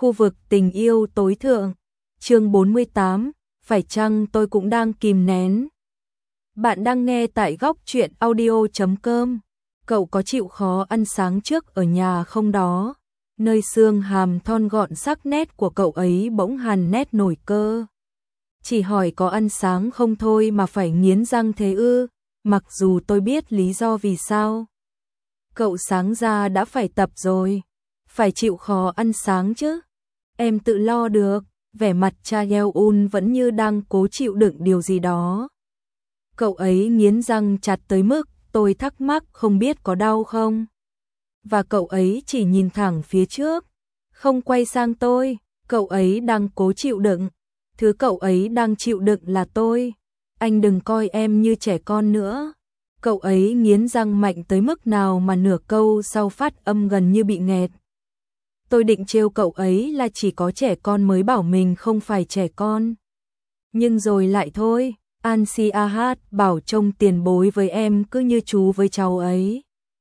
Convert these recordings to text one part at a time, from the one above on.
Khu vực tình yêu tối thượng, chương 48, phải chăng tôi cũng đang kìm nén. Bạn đang nghe tại góc truyện audio.com. Cậu có chịu khó ăn sáng trước ở nhà không đó? Nơi xương hàm thon gọn sắc nét của cậu ấy bỗng hằn nét nổi cơ. Chỉ hỏi có ăn sáng không thôi mà phải nghiến răng thế ư, mặc dù tôi biết lý do vì sao. Cậu sáng ra đã phải tập rồi, phải chịu khó ăn sáng chứ. Em tự lo được, vẻ mặt Cha Yeon vẫn như đang cố chịu đựng điều gì đó. Cậu ấy nghiến răng chặt tới mức tôi thắc mắc không biết có đau không. Và cậu ấy chỉ nhìn thẳng phía trước, không quay sang tôi, cậu ấy đang cố chịu đựng. Thứ cậu ấy đang chịu đựng là tôi. Anh đừng coi em như trẻ con nữa. Cậu ấy nghiến răng mạnh tới mức nào mà nửa câu sau phát âm gần như bị nghẹt. Tôi định trêu cậu ấy là chỉ có trẻ con mới bảo mình không phải trẻ con. Nhưng rồi lại thôi, An Si Ahat bảo trông tiền bối với em cứ như chú với cháu ấy.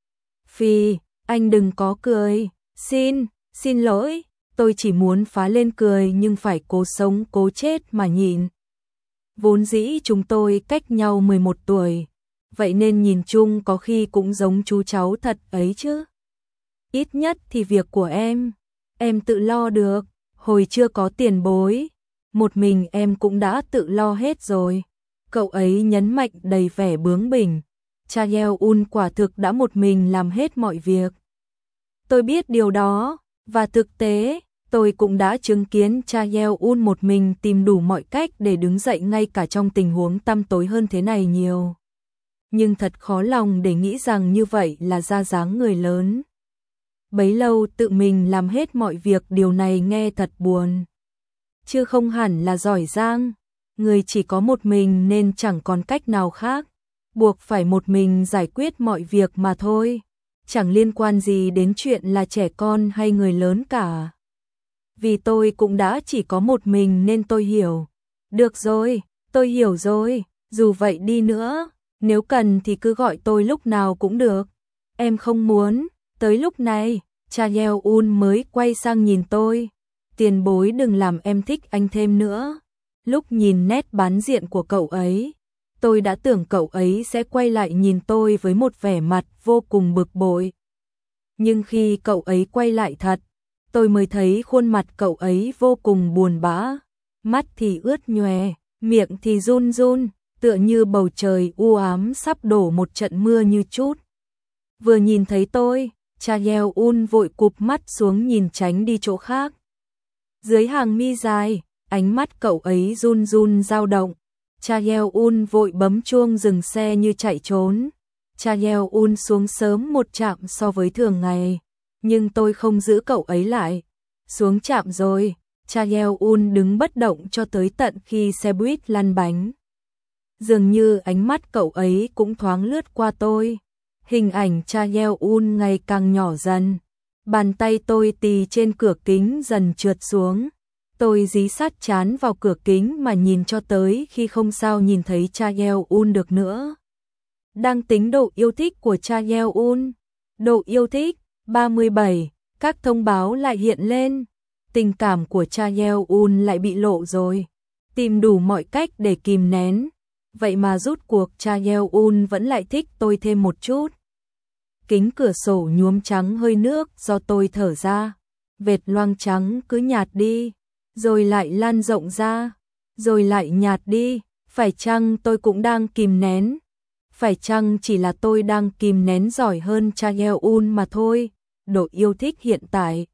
Phi, anh đừng có cười, xin lỗi, tôi chỉ muốn phá lên cười nhưng phải cố sống cố chết mà nhịn. Vốn dĩ chúng tôi cách nhau 11 tuổi, vậy nên nhìn chung có khi cũng giống chú cháu thật ấy chứ. Ít nhất thì việc của em tự lo được, hồi chưa có tiền bối, một mình em cũng đã tự lo hết rồi. Cậu ấy nhấn mạnh đầy vẻ bướng bỉnh, Cha Yeon quả thực đã một mình làm hết mọi việc. Tôi biết điều đó, và thực tế, tôi cũng đã chứng kiến Cha Yeon một mình tìm đủ mọi cách để đứng dậy ngay cả trong tình huống tăm tối hơn thế này nhiều. Nhưng thật khó lòng để nghĩ rằng như vậy là ra dáng người lớn. Bấy lâu tự mình làm hết mọi việc, điều này nghe thật buồn. Chứ không hẳn là giỏi giang, người chỉ có một mình nên chẳng còn cách nào khác, buộc phải một mình giải quyết mọi việc mà thôi, chẳng liên quan gì đến chuyện là trẻ con hay người lớn cả. Vì tôi cũng đã chỉ có một mình nên tôi hiểu. Được rồi, tôi hiểu rồi, dù vậy đi nữa, nếu cần thì cứ gọi tôi lúc nào cũng được. Em không muốn. Tới lúc này, Cha Yeon mới quay sang nhìn tôi. Tiền bối đừng làm em thích anh thêm nữa. Lúc nhìn nét bán diện của cậu ấy, tôi đã tưởng cậu ấy sẽ quay lại nhìn tôi với một vẻ mặt vô cùng bực bội. Nhưng khi cậu ấy quay lại thật, tôi mới thấy khuôn mặt cậu ấy vô cùng buồn bã. Mắt thì ướt nhòe, miệng thì run run, tựa như bầu trời u ám sắp đổ một trận mưa như chút. Vừa nhìn thấy tôi, Cha Yeon vội cụp mắt xuống nhìn tránh đi chỗ khác. Dưới hàng mi dài, ánh mắt cậu ấy run run dao động. Cha Yeon vội bấm chuông dừng xe như chạy trốn. Cha Yeon xuống sớm một chạm so với thường ngày, nhưng tôi không giữ cậu ấy lại. Xuống trạm rồi, Cha Yeon đứng bất động cho tới tận khi xe buýt lăn bánh. Dường như ánh mắt cậu ấy cũng thoáng lướt qua tôi. Hình ảnh Cha Yeon ngày càng nhỏ dần. Bàn tay tôi tì trên cửa kính dần trượt xuống. Tôi dí sát trán vào cửa kính mà nhìn cho tới khi không sao nhìn thấy Cha Yeon được nữa. Đang tính độ yêu thích của Cha Yeon. Độ yêu thích 37, các thông báo lại hiện lên. Tình cảm của Cha Yeon lại bị lộ rồi. Tìm đủ mọi cách để kìm nén. Vậy mà rút cuộc Cha Yeon vẫn lại thích tôi thêm một chút. Kính cửa sổ nhuốm trắng hơi nước do tôi thở ra. Vệt loang trắng cứ nhạt đi, rồi lại lan rộng ra, rồi lại nhạt đi. Phải chăng tôi cũng đang kìm nén? Phải chăng chỉ là tôi đang kìm nén giỏi hơn Cha Yeon mà thôi? Độ yêu thích hiện tại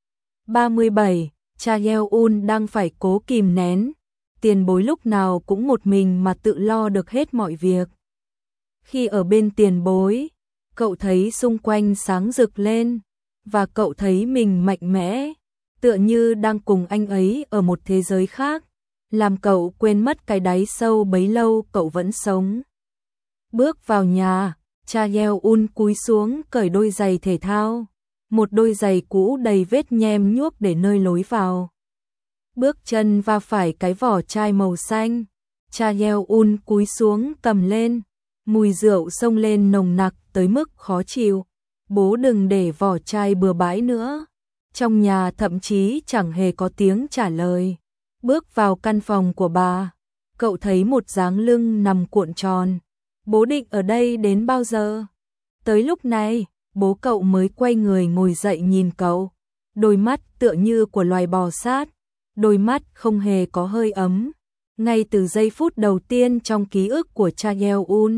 37, Cha Yeon đang phải cố kìm nén. Tiền bối lúc nào cũng một mình mà tự lo được hết mọi việc. Khi ở bên tiền bối, cậu thấy xung quanh sáng rực lên, và cậu thấy mình mạnh mẽ, tựa như đang cùng anh ấy ở một thế giới khác, làm cậu quên mất cái đáy sâu bấy lâu cậu vẫn sống. Bước vào nhà, Cha Yeon cúi xuống cởi đôi giày thể thao, một đôi giày cũ đầy vết nhem nhuốc để nơi lối vào. Bước chân va phải cái vỏ chai màu xanh, Cha Yeon cúi xuống cầm lên, mùi rượu xông lên nồng nặc tới mức khó chịu. Bố đừng để vỏ chai bừa bãi nữa. Trong nhà thậm chí chẳng hề có tiếng trả lời. Bước vào căn phòng của bà, cậu thấy một dáng lưng nằm cuộn tròn. Bố định ở đây đến bao giờ? Tới lúc này, bố cậu mới quay người ngồi dậy nhìn cậu. Đôi mắt tựa như của loài bò sát, đôi mắt không hề có hơi ấm. Ngay từ giây phút đầu tiên trong ký ức của cha Yeon,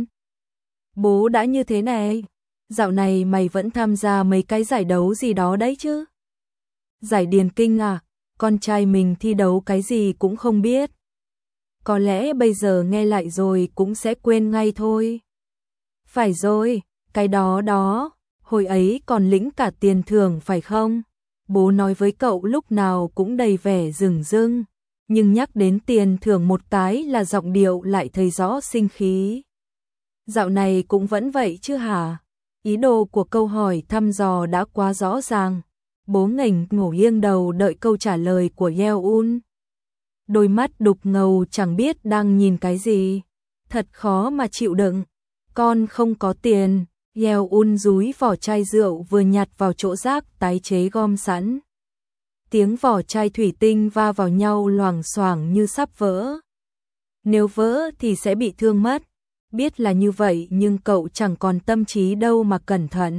bố đã như thế này. Dạo này mày vẫn tham gia mấy cái giải đấu gì đó đấy chứ? Giải điền kinh à? Con trai mình thi đấu cái gì cũng không biết. Có lẽ bây giờ nghe lại rồi cũng sẽ quên ngay thôi. Phải rồi, cái đó, hồi ấy còn lĩnh cả tiền thưởng phải không? Bố nói với cậu lúc nào cũng đầy vẻ rừng rưng, nhưng nhắc đến tiền thưởng một cái là giọng điệu lại thấy rõ sinh khí. Dạo này cũng vẫn vậy chứ hả? Ý đồ của câu hỏi thăm dò đã quá rõ ràng. Bố nghềnh ngổ nghiêng đầu đợi câu trả lời của Yeon. Đôi mắt đục ngầu chẳng biết đang nhìn cái gì. Thật khó mà chịu đựng. Con không có tiền. Yeon dúi vỏ chai rượu vừa nhặt vào chỗ rác tái chế gom sẵn. Tiếng vỏ chai thủy tinh va vào nhau loảng xoảng như sắp vỡ. Nếu vỡ thì sẽ bị thương mất. Biết là như vậy nhưng cậu chẳng còn tâm trí đâu mà cẩn thận.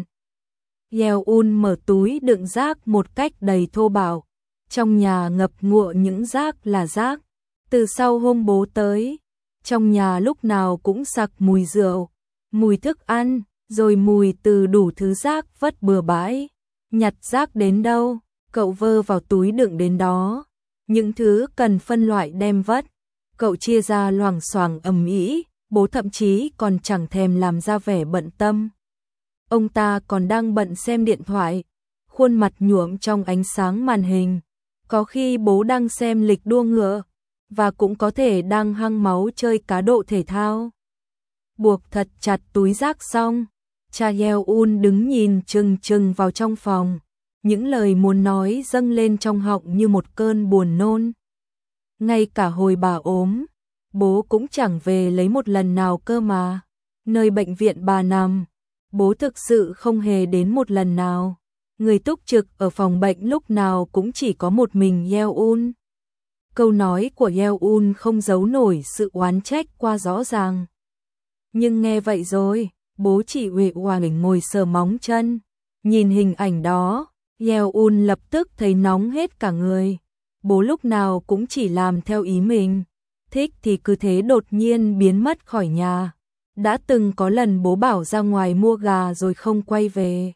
Yeon mở túi đựng rác một cách đầy thô bạo. Trong nhà ngập ngụa những rác là rác. Từ sau hôm bố tới, trong nhà lúc nào cũng sặc mùi rượu, mùi thức ăn, rồi mùi từ đủ thứ rác vất bừa bãi. Nhặt rác đến đâu, cậu vơ vào túi đựng đến đó. Những thứ cần phân loại đem vất, cậu chia ra loảng xoảng ầm ĩ. Bố thậm chí còn chẳng thèm làm ra vẻ bận tâm. Ông ta còn đang bận xem điện thoại, khuôn mặt nhuộm trong ánh sáng màn hình. Có khi bố đang xem lịch đua ngựa, và cũng có thể đang hăng máu chơi cá độ thể thao. Buộc thật chặt túi rác xong, cha Yeon đứng nhìn chừng chừng vào trong phòng. Những lời muốn nói dâng lên trong họng như một cơn buồn nôn. Ngay cả hồi bà ốm, bố cũng chẳng về lấy một lần nào cơ mà. Nơi bệnh viện bà nằm, bố thực sự không hề đến một lần nào. Người túc trực ở phòng bệnh lúc nào cũng chỉ có một mình Yeon. Câu nói của Yeon không giấu nổi sự oán trách qua rõ ràng. Nhưng nghe vậy rồi, bố chỉ uể oải ngồi sờ móng chân. Nhìn hình ảnh đó, Yeon lập tức thấy nóng hết cả người. Bố lúc nào cũng chỉ làm theo ý mình. Thích thì cứ thế đột nhiên biến mất khỏi nhà. Đã từng có lần bố bảo ra ngoài mua gà rồi không quay về.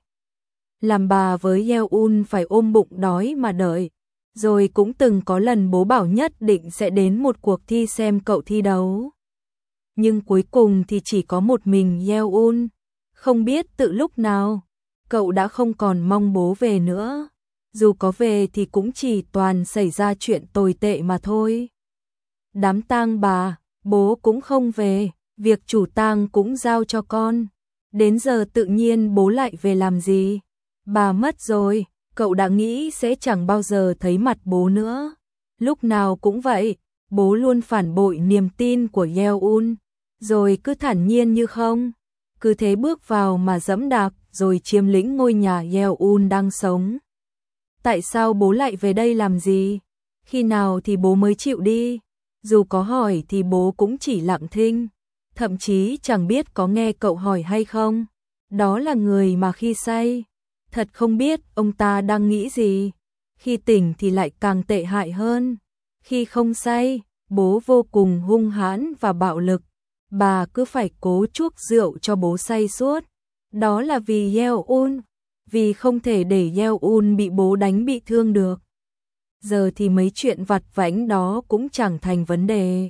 Làm bà với Yeon phải ôm bụng đói mà đợi. Rồi cũng từng có lần bố bảo nhất định sẽ đến một cuộc thi xem cậu thi đấu. Nhưng cuối cùng thì chỉ có một mình Yeon. Không biết từ lúc nào, cậu đã không còn mong bố về nữa. Dù có về thì cũng chỉ toàn xảy ra chuyện tồi tệ mà thôi. Đám tang bà, bố cũng không về, việc chủ tang cũng giao cho con. Đến giờ tự nhiên bố lại về làm gì? Bà mất rồi, cậu đã nghĩ sẽ chẳng bao giờ thấy mặt bố nữa. Lúc nào cũng vậy, bố luôn phản bội niềm tin của Yeon, rồi cứ thản nhiên như không. Cứ thế bước vào mà dẫm đạp rồi chiếm lĩnh ngôi nhà Yeon đang sống. Tại sao bố lại về đây làm gì? Khi nào thì bố mới chịu đi? Dù có hỏi thì bố cũng chỉ lặng thinh, thậm chí chẳng biết có nghe cậu hỏi hay không. Đó là người mà khi say, thật không biết ông ta đang nghĩ gì. Khi tỉnh thì lại càng tệ hại hơn. Khi không say, bố vô cùng hung hãn và bạo lực. Bà cứ phải cố chuốc rượu cho bố say suốt. Đó là vì Yeon, vì không thể để Yeon bị bố đánh bị thương được. Giờ thì mấy chuyện vặt vãnh đó cũng chẳng thành vấn đề.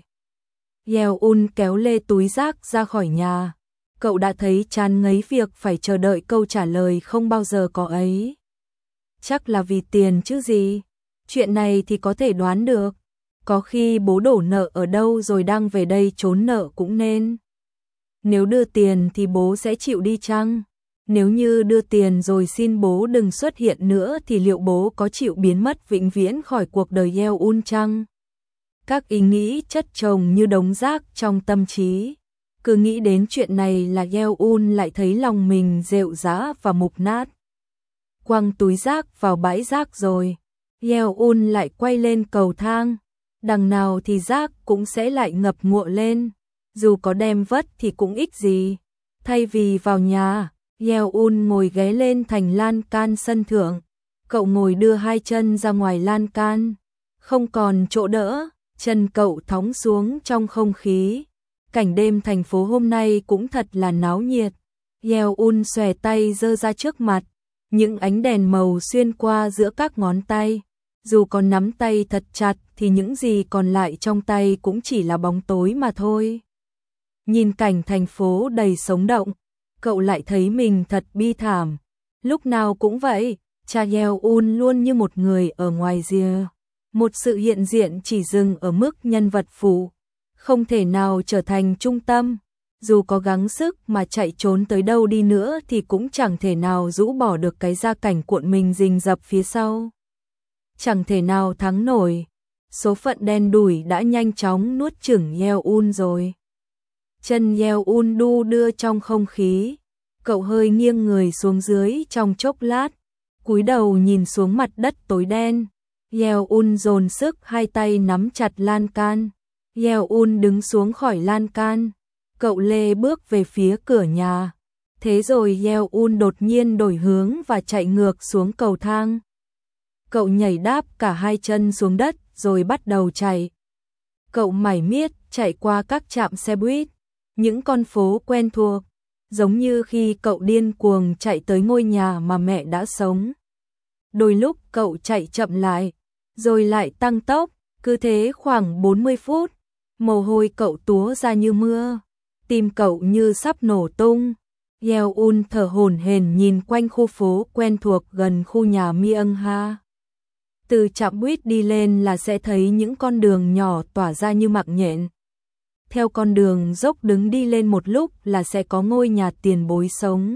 Yeon kéo lê túi rác ra khỏi nhà. Cậu đã thấy chán ngấy việc phải chờ đợi câu trả lời không bao giờ có ấy. Chắc là vì tiền chứ gì. Chuyện này thì có thể đoán được. Có khi bố đổ nợ ở đâu rồi đang về đây trốn nợ cũng nên. Nếu đưa tiền thì bố sẽ chịu đi chăng? Nếu như đưa tiền rồi xin bố đừng xuất hiện nữa thì liệu bố có chịu biến mất vĩnh viễn khỏi cuộc đời Yeon chăng? Các ý nghĩ chất chồng như đống rác trong tâm trí. Cứ nghĩ đến chuyện này là Yeon lại thấy lòng mình rệu rã và mục nát. quăng túi rác vào bãi rác rồi. Yeon lại quay lên cầu thang, đằng nào thì rác cũng sẽ lại ngập ngụa lên, dù có đem vất thì cũng ích gì. Thay vì vào nhà, Yeon ngồi ghé lên thành lan can sân thượng, cậu ngồi đưa hai chân ra ngoài lan can, không còn chỗ đỡ, chân cậu thõng xuống trong không khí. Cảnh đêm thành phố hôm nay cũng thật là náo nhiệt. Yeon xòe tay giơ ra trước mặt, những ánh đèn màu xuyên qua giữa các ngón tay. Dù còn nắm tay thật chặt thì những gì còn lại trong tay cũng chỉ là bóng tối mà thôi. Nhìn cảnh thành phố đầy sống động, cậu lại thấy mình thật bi thảm. Lúc nào cũng vậy, cha Yeon luôn như một người ở ngoài rìa. Một sự hiện diện chỉ dừng ở mức nhân vật phụ, không thể nào trở thành trung tâm. Dù có gắng sức mà chạy trốn tới đâu đi nữa thì cũng chẳng thể nào rũ bỏ được cái gia cảnh cuộn mình rình rập phía sau. Chẳng thể nào thắng nổi. Số phận đen đủi đã nhanh chóng nuốt chửng Yeon rồi. Chân Yeon đu đưa trong không khí. Cậu hơi nghiêng người xuống dưới trong chốc lát, cúi đầu nhìn xuống mặt đất tối đen. Yeon dồn sức hai tay nắm chặt lan can. Yeon đứng xuống khỏi lan can. Cậu lê bước về phía cửa nhà. Thế rồi Yeon đột nhiên đổi hướng và chạy ngược xuống cầu thang. Cậu nhảy đáp cả hai chân xuống đất rồi bắt đầu chạy. Cậu mải miết chạy qua các trạm xe buýt, những con phố quen thuộc, giống như khi cậu điên cuồng chạy tới ngôi nhà mà mẹ đã sống. Đôi lúc cậu chạy chậm lại, rồi lại tăng tốc, cứ thế khoảng 40 phút, mồ hôi cậu túa ra như mưa, tim cậu như sắp nổ tung. Yeon thở hổn hển nhìn quanh khu phố quen thuộc gần khu nhà Myung-ha. Từ trạm buýt đi lên là sẽ thấy những con đường nhỏ tỏa ra như mạng nhện. Theo con đường dốc đứng đi lên một lúc là sẽ có ngôi nhà tiền bối sống.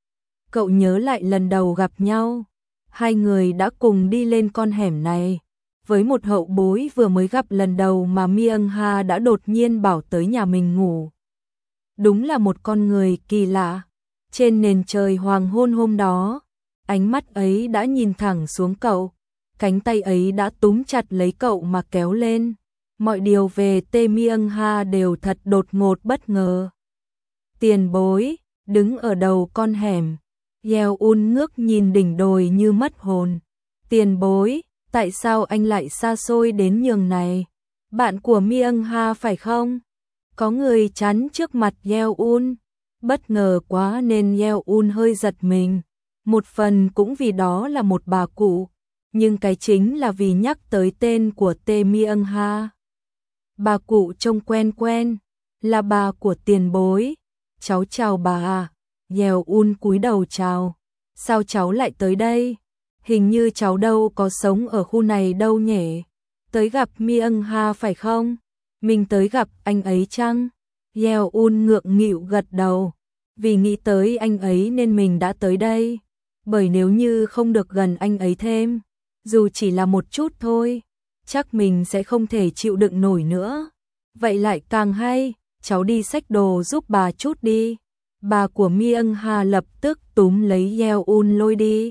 Cậu nhớ lại lần đầu gặp nhau, hai người đã cùng đi lên con hẻm này. Với một hậu bối vừa mới gặp lần đầu mà Myung-ha đã đột nhiên bảo tới nhà mình ngủ. Đúng là một con người kỳ lạ. Trên nền trời hoàng hôn hôm đó, ánh mắt ấy đã nhìn thẳng xuống cậu. Cánh tay ấy đã túm chặt lấy cậu mà kéo lên. Mọi điều về Tae Myung-ha đều thật đột ngột bất ngờ. Tiền bối, đứng ở đầu con hẻm. Yeon ngước nhìn đỉnh đồi như mất hồn. Tiền bối, tại sao anh lại xa xôi đến nhường này? Bạn của Myung-ha phải không? Có người chắn trước mặt Yeon. Bất ngờ quá nên Yeon hơi giật mình. Một phần cũng vì đó là một bà cụ, nhưng cái chính là vì nhắc tới tên của Tae Myung-ha. Bà cụ trông quen quen, là bà của tiền bối. Cháu chào bà à? Yeon cúi đầu chào. Sao cháu lại tới đây? Hình như cháu đâu có sống ở khu này đâu nhỉ? Tới gặp Myung-ha phải không? Mình tới gặp anh ấy chăng? Yeon ngượng nghịu gật đầu. Vì nghĩ tới anh ấy nên mình đã tới đây. Bởi nếu như không được gần anh ấy thêm, dù chỉ là một chút thôi, chắc mình sẽ không thể chịu đựng nổi nữa. Vậy lại càng hay, cháu đi xách đồ giúp bà chút đi. Bà của Myung-ha lập tức túm lấy Yeon lôi đi.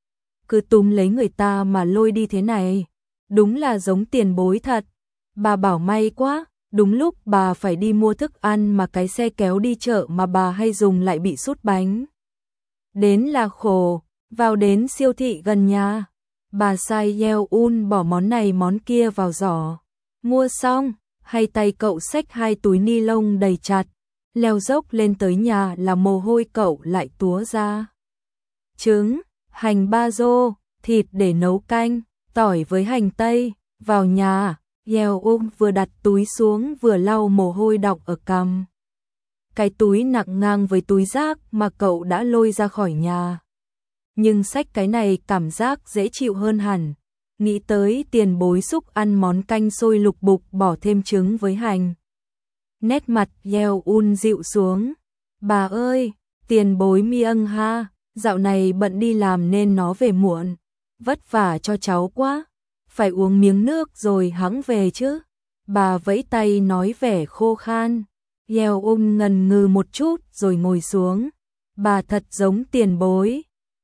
Cứ túm lấy người ta mà lôi đi thế này, đúng là giống tiền bối thật. Bà bảo may quá, đúng lúc bà phải đi mua thức ăn mà cái xe kéo đi chợ mà bà hay dùng lại bị sút bánh. Đến là khổ, vào đến siêu thị gần nhà. Bà sai Yeon bỏ món này món kia vào giỏ. Mua xong, hay tay cậu xách hai túi ni lông đầy chặt. Leo dốc lên tới nhà là mồ hôi cậu lại túa ra. Trứng, hành ba rô, thịt để nấu canh, tỏi với hành tây. Vào nhà, Yeon vừa đặt túi xuống vừa lau mồ hôi đọng ở cằm. Cái túi nặng ngang với túi rác mà cậu đã lôi ra khỏi nhà. Nhưng xách cái này cảm giác dễ chịu hơn hẳn. Nghĩ tới tiền bối xúc ăn món canh sôi lục bục bỏ thêm trứng với hành. Nét mặt Yeon dịu xuống. Bà ơi, tiền bối Myung-ha, dạo này bận đi làm nên nó về muộn. Vất vả cho cháu quá. Phải uống miếng nước rồi hẵng về chứ. Bà vẫy tay nói vẻ khô khan. Yeon ngần ngừ một chút rồi ngồi xuống. Bà thật giống tiền bối.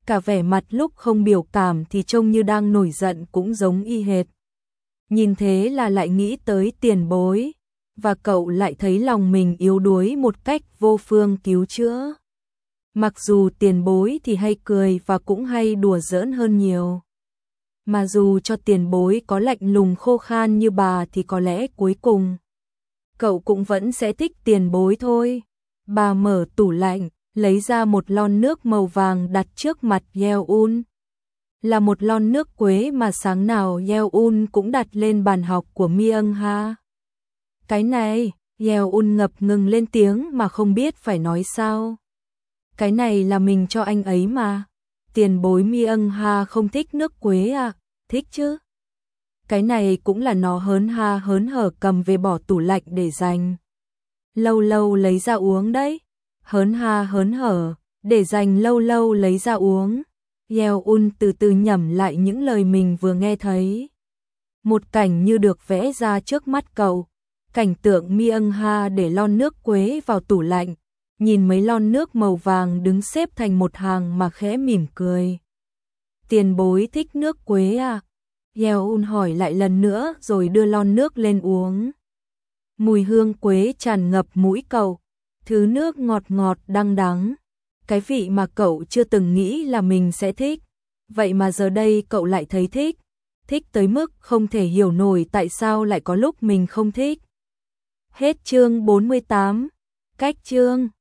cả vẻ mặt lúc không biểu cảm thì trông như đang nổi giận cũng giống y hệt. Nhìn thế là lại nghĩ tới Tiền Bối, và cậu lại thấy lòng mình yếu đuối một cách vô phương cứu chữa. Mặc dù Tiền Bối thì hay cười và cũng hay đùa giỡn hơn nhiều. Mà dù cho Tiền Bối có lạnh lùng khô khan như bà thì có lẽ cuối cùng cậu cũng vẫn sẽ thích Tiền Bối thôi. Bà mở tủ lạnh, lấy ra một lon nước màu vàng đặt trước mặt Yeon. Là một lon nước quế mà sáng nào Yeon cũng đặt lên bàn học của Myung Ha. Cái này, Yeon ngập ngừng lên tiếng mà không biết phải nói sao. Cái này là mình cho anh ấy mà. Tiền Bối Myung Ha không thích nước quế à? Thích chứ. Cái này cũng là nó hớn ha hớn hở cầm về bỏ tủ lạnh để dành. Lâu lâu lấy ra uống đấy. Hớn ha hớn hở, để dành lâu lâu lấy ra uống. Yeon từ từ nhẩm lại những lời mình vừa nghe thấy. Một cảnh như được vẽ ra trước mắt cậu. Cảnh tượng Myung Ha để lon nước quế vào tủ lạnh, nhìn mấy lon nước màu vàng đứng xếp thành một hàng mà khẽ mỉm cười. Tiền Bối thích nước quế à? Yeon hỏi lại lần nữa rồi đưa lon nước lên uống. Mùi hương quế tràn ngập mũi cậu, thứ nước ngọt ngọt đắng đắng. Cái vị mà cậu chưa từng nghĩ là mình sẽ thích. Vậy mà giờ đây cậu lại thấy thích. Thích tới mức không thể hiểu nổi tại sao lại có lúc mình không thích. Hết chương 48. Cách chương